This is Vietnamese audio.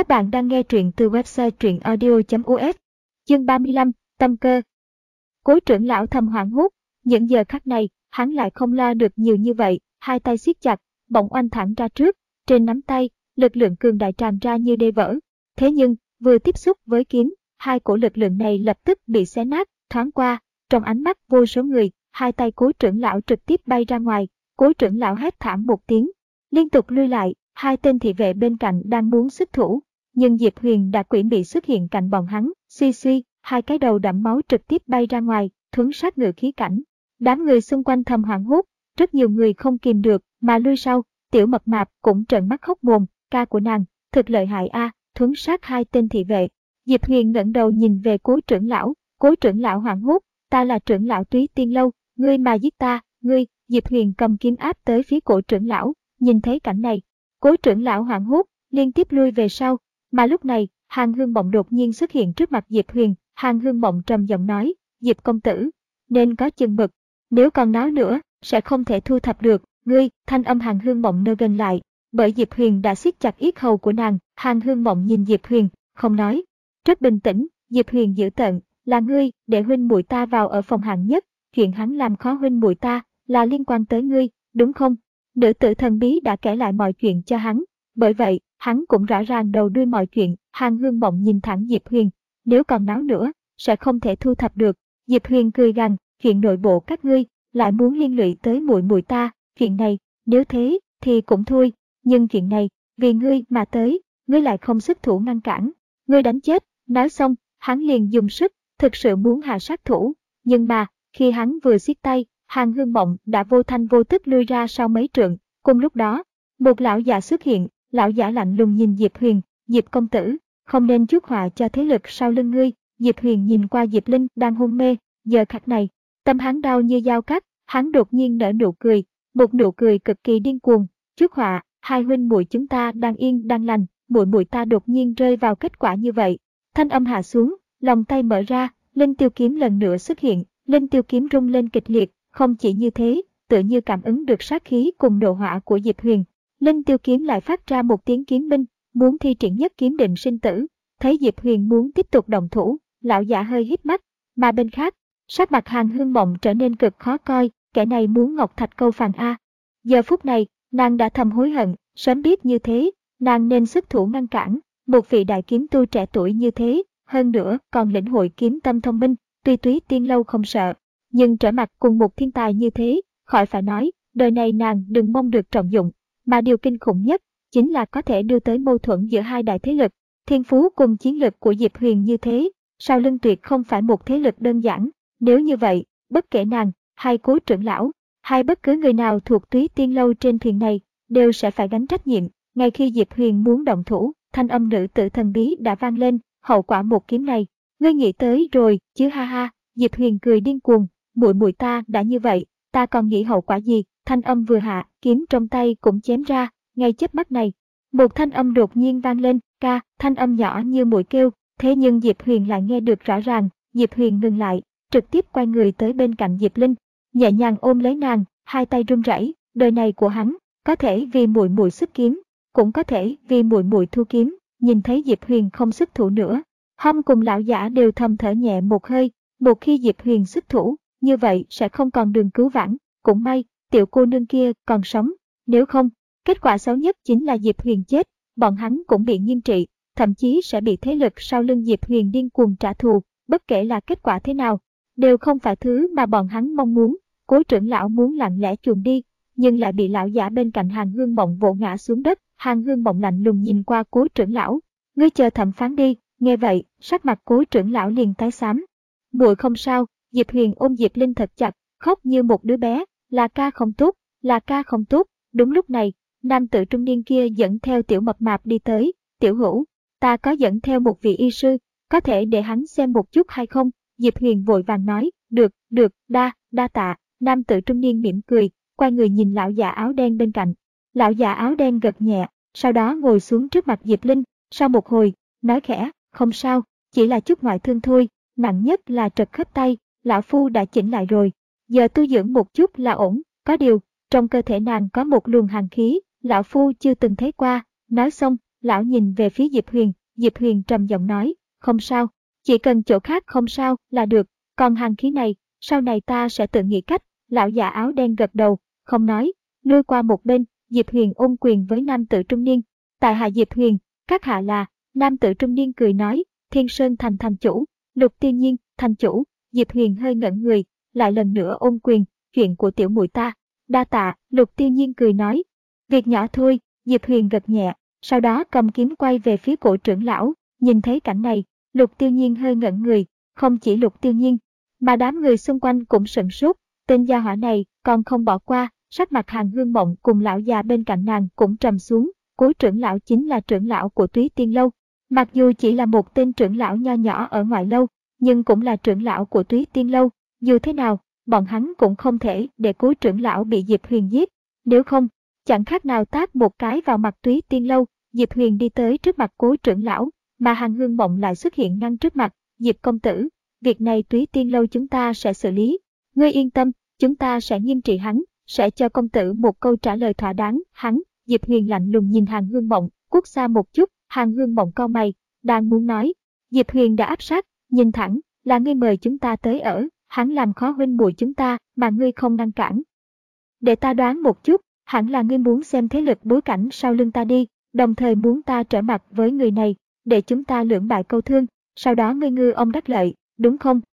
Các bạn đang nghe truyện từ website truyệnaudio.us. Chương 35, tâm cơ. Cố trưởng lão thầm hoảng hốt, những giờ khắc này, hắn lại không lo được nhiều như vậy, hai tay siết chặt, bỗng oanh thẳng ra trước, trên nắm tay, lực lượng cường đại tràn ra như đê vỡ. Thế nhưng, vừa tiếp xúc với kiếm, hai cổ lực lượng này lập tức bị xé nát, thoáng qua, trong ánh mắt vô số người, hai tay Cố trưởng lão trực tiếp bay ra ngoài, Cố trưởng lão hét thảm một tiếng, liên tục lui lại, hai tên thị vệ bên cạnh đang muốn xuất thủ, nhưng Diệp Huyền đã quỷ mị xuất hiện cạnh bọn hắn, suy suy, hai cái đầu đẫm máu trực tiếp bay ra ngoài, thuấn sát ngự khí cảnh. Đám người xung quanh thầm hoảng hốt, rất nhiều người không kìm được mà lui sau, Tiểu Mập Mạp cũng trợn mắt hốc mồm, ca của nàng, thực lợi hại a, thuấn sát hai tên thị vệ. Diệp Huyền ngẩng đầu nhìn về Cố trưởng lão hoảng hốt, ta là trưởng lão Túy Tiên Lâu, ngươi mà giết ta, ngươi. Diệp Huyền cầm kiếm áp tới phía Cố trưởng lão, nhìn thấy cảnh này, Cố trưởng lão hoảng hốt, liên tiếp lui về sau, mà lúc này, Hàn Hương Mộng đột nhiên xuất hiện trước mặt Diệp Huyền, Hàn Hương Mộng trầm giọng nói, Diệp công tử, nên có chừng mực, nếu còn náo nữa, sẽ không thể thu thập được, ngươi. Thanh âm Hàn Hương Mộng nơ gần lại, bởi Diệp Huyền đã siết chặt yết hầu của nàng. Hàn Hương Mộng nhìn Diệp Huyền, không nói, rất bình tĩnh. Diệp Huyền dữ tợn, là ngươi để huynh muội ta vào ở phòng hạng nhất, chuyện hắn làm khó huynh muội ta là liên quan tới ngươi, đúng không? Nữ tử thần bí đã kể lại mọi chuyện cho hắn, bởi vậy hắn cũng rõ ràng đầu đuôi mọi chuyện. Hàn Hương Mộng nhìn thẳng Diệp Huyền, nếu còn náo nữa, sẽ không thể thu thập được. Diệp Huyền cười gằn, chuyện nội bộ các ngươi lại muốn liên lụy tới muội muội ta, chuyện này, nếu thế thì cũng thôi, nhưng chuyện này, vì ngươi mà tới, ngươi lại không xuất thủ ngăn cản, ngươi đánh chết. Nói xong, hắn liền dùng sức, thực sự muốn hạ sát thủ, nhưng mà, khi hắn vừa siết tay, Hàn Hương Mộng đã vô thanh vô tức lui ra sau mấy trượng. Cùng lúc đó, một lão giả xuất hiện, lão giả lạnh lùng nhìn Diệp Huyền, Diệp công tử, không nên chuốc họa cho thế lực sau lưng ngươi. Diệp Huyền nhìn qua Diệp Linh đang hôn mê, giờ khắc này, tâm hắn đau như dao cắt, hắn đột nhiên nở nụ cười, một nụ cười cực kỳ điên cuồng, chuốc họa, hai huynh muội chúng ta đang yên đang lành, muội muội ta đột nhiên rơi vào kết quả như vậy. Thanh âm hạ xuống, lòng tay mở ra, Linh Tiêu kiếm lần nữa xuất hiện, Linh Tiêu kiếm rung lên kịch liệt, không chỉ như thế, tự như cảm ứng được sát khí cùng nộ hỏa của Diệp Huyền, Linh Tiêu kiếm lại phát ra một tiếng kiếm minh, muốn thi triển nhất kiếm định sinh tử. Thấy Diệp Huyền muốn tiếp tục động thủ, lão giả hơi híp mắt, mà bên khác, sắc mặt Hàn Hương Mộng trở nên cực khó coi, kẻ này muốn ngọc thạch câu phàn a. Giờ phút này, nàng đã thầm hối hận, sớm biết như thế, nàng nên xuất thủ ngăn cản, một vị đại kiếm tu trẻ tuổi như thế, hơn nữa còn lĩnh hội kiếm tâm thông minh, tuy Túy Tiên Lâu không sợ, nhưng trở mặt cùng một thiên tài như thế, khỏi phải nói, đời này nàng đừng mong được trọng dụng, mà điều kinh khủng nhất chính là có thể đưa tới mâu thuẫn giữa hai đại thế lực. Thiên phú cùng chiến lực của Diệp Huyền như thế, sau lưng tuyệt không phải một thế lực đơn giản, nếu như vậy, bất kể nàng hay Cố trưởng lão, hay bất cứ người nào thuộc Túy Tiên Lâu trên thuyền này, đều sẽ phải gánh trách nhiệm. Ngay khi Diệp Huyền muốn động thủ, thanh âm nữ tử thần bí đã vang lên, hậu quả một kiếm này, ngươi nghĩ tới rồi chứ ha ha. Diệp Huyền cười điên cuồng, muội muội ta đã như vậy, ta còn nghĩ hậu quả gì. Thanh âm vừa hạ, kiếm trong tay cũng chém ra, ngay chớp mắt này, một thanh âm đột nhiên vang lên, ca. Thanh âm nhỏ như muội kêu, thế nhưng Diệp Huyền lại nghe được rõ ràng. Diệp Huyền ngừng lại, trực tiếp quay người tới bên cạnh Diệp Linh, nhẹ nhàng ôm lấy nàng, hai tay run rẩy. Đời này của hắn, có thể vì muội muội xuất kiếm, cũng có thể vì muội muội thu kiếm. Nhìn thấy Diệp Huyền không xuất thủ nữa, Hâm cùng lão giả đều thầm thở nhẹ một hơi. Một khi Diệp Huyền xuất thủ, như vậy sẽ không còn đường cứu vãn. Cũng may, tiểu cô nương kia còn sống, nếu không, kết quả xấu nhất chính là Diệp Huyền chết, bọn hắn cũng bị nghiêm trị, thậm chí sẽ bị thế lực sau lưng Diệp Huyền điên cuồng trả thù. Bất kể là kết quả thế nào, đều không phải thứ mà bọn hắn mong muốn. Cố trưởng lão muốn lặng lẽ chuồn đi, nhưng lại bị lão giả bên cạnh Hàn Hương Mộng vỗ ngã xuống đất. Hàn Hương Mộng lạnh lùng nhìn qua Cố trưởng lão, ngươi chờ thẩm phán đi. Nghe vậy, sắc mặt Cố trưởng lão liền tái xám. Muội không sao. Diệp Huyền ôm Diệp Linh thật chặt, khóc như một đứa bé, là ca không tốt, là ca không tốt. Đúng lúc này, nam tử trung niên kia dẫn theo Tiểu Mập Mạp đi tới. Tiểu Hữu, ta có dẫn theo một vị y sư, có thể để hắn xem một chút hay không? Diệp Huyền vội vàng nói, được, đa tạ. Nam tử trung niên mỉm cười, quay người nhìn lão già áo đen bên cạnh. Lão già áo đen gật nhẹ, sau đó ngồi xuống trước mặt Diệp Linh, sau một hồi, nói khẽ, không sao, chỉ là chút ngoại thương thôi, nặng nhất là trật khớp tay, lão phu đã chỉnh lại rồi, giờ tu dưỡng một chút là ổn. Có điều, trong cơ thể nàng có một luồng hàn khí, lão phu chưa từng thấy qua. Nói xong, Lão nhìn về phía Diệp Huyền trầm giọng nói, không sao, chỉ cần chỗ khác không sao là được, còn hàn khí này, sau này ta sẽ tự nghĩ cách. Lão già áo đen gật đầu, không nói, lui qua một bên. Diệp Huyền ôm quyền với nam tử trung niên. Tại hạ Diệp Huyền, các hạ là? Nam tử trung niên cười nói, Thiên Sơn Thành thành chủ. Lục Tiêu Nhiên, thành chủ. Diệp Huyền hơi ngẩn người, lại lần nữa ôm quyền, chuyện của tiểu muội ta. Đa tạ. Lục Tiêu Nhiên cười nói, việc nhỏ thôi. Diệp Huyền gật nhẹ, sau đó cầm kiếm quay về phía cổ trưởng lão. Nhìn thấy cảnh này, Lục Tiêu Nhiên hơi ngẩn người, không chỉ Lục Tiêu Nhiên, mà đám người xung quanh cũng sửng sốt. Tên gia hỏa này còn không bỏ qua. Sắc mặt Hàn Hương Mộng cùng lão già bên cạnh nàng cũng trầm xuống. Cố trưởng lão chính là trưởng lão của Túy Tiên Lâu. Mặc dù chỉ là một tên trưởng lão nho nhỏ ở ngoại lâu, nhưng cũng là trưởng lão của Túy Tiên Lâu. Dù thế nào, bọn hắn cũng không thể để Cố trưởng lão bị Diệp Huyền giết. Nếu không, chẳng khác nào tát một cái vào mặt Túy Tiên Lâu. Diệp Huyền đi tới trước mặt Cố trưởng lão, mà Hàn Hương Mộng lại xuất hiện ngăn trước mặt. Diệp công tử, việc này Túy Tiên Lâu chúng ta sẽ xử lý. Ngươi yên tâm, chúng ta sẽ nghiêm trị hắn, sẽ cho công tử một câu trả lời thỏa đáng. Hắn, Diệp Huyền lạnh lùng nhìn Hàn Hương Mộng, cút xa một chút. Hàn Hương Mộng cau mày, đang muốn nói. Diệp Huyền đã áp sát, nhìn thẳng, là ngươi mời chúng ta tới ở, hắn làm khó huynh muội chúng ta mà ngươi không ngăn cản. Để ta đoán một chút, hẳn là ngươi muốn xem thế lực bối cảnh sau lưng ta đi, đồng thời muốn ta trở mặt với người này, để chúng ta lưỡng bại câu thương, sau đó ngươi ngư ông đắc lợi, đúng không?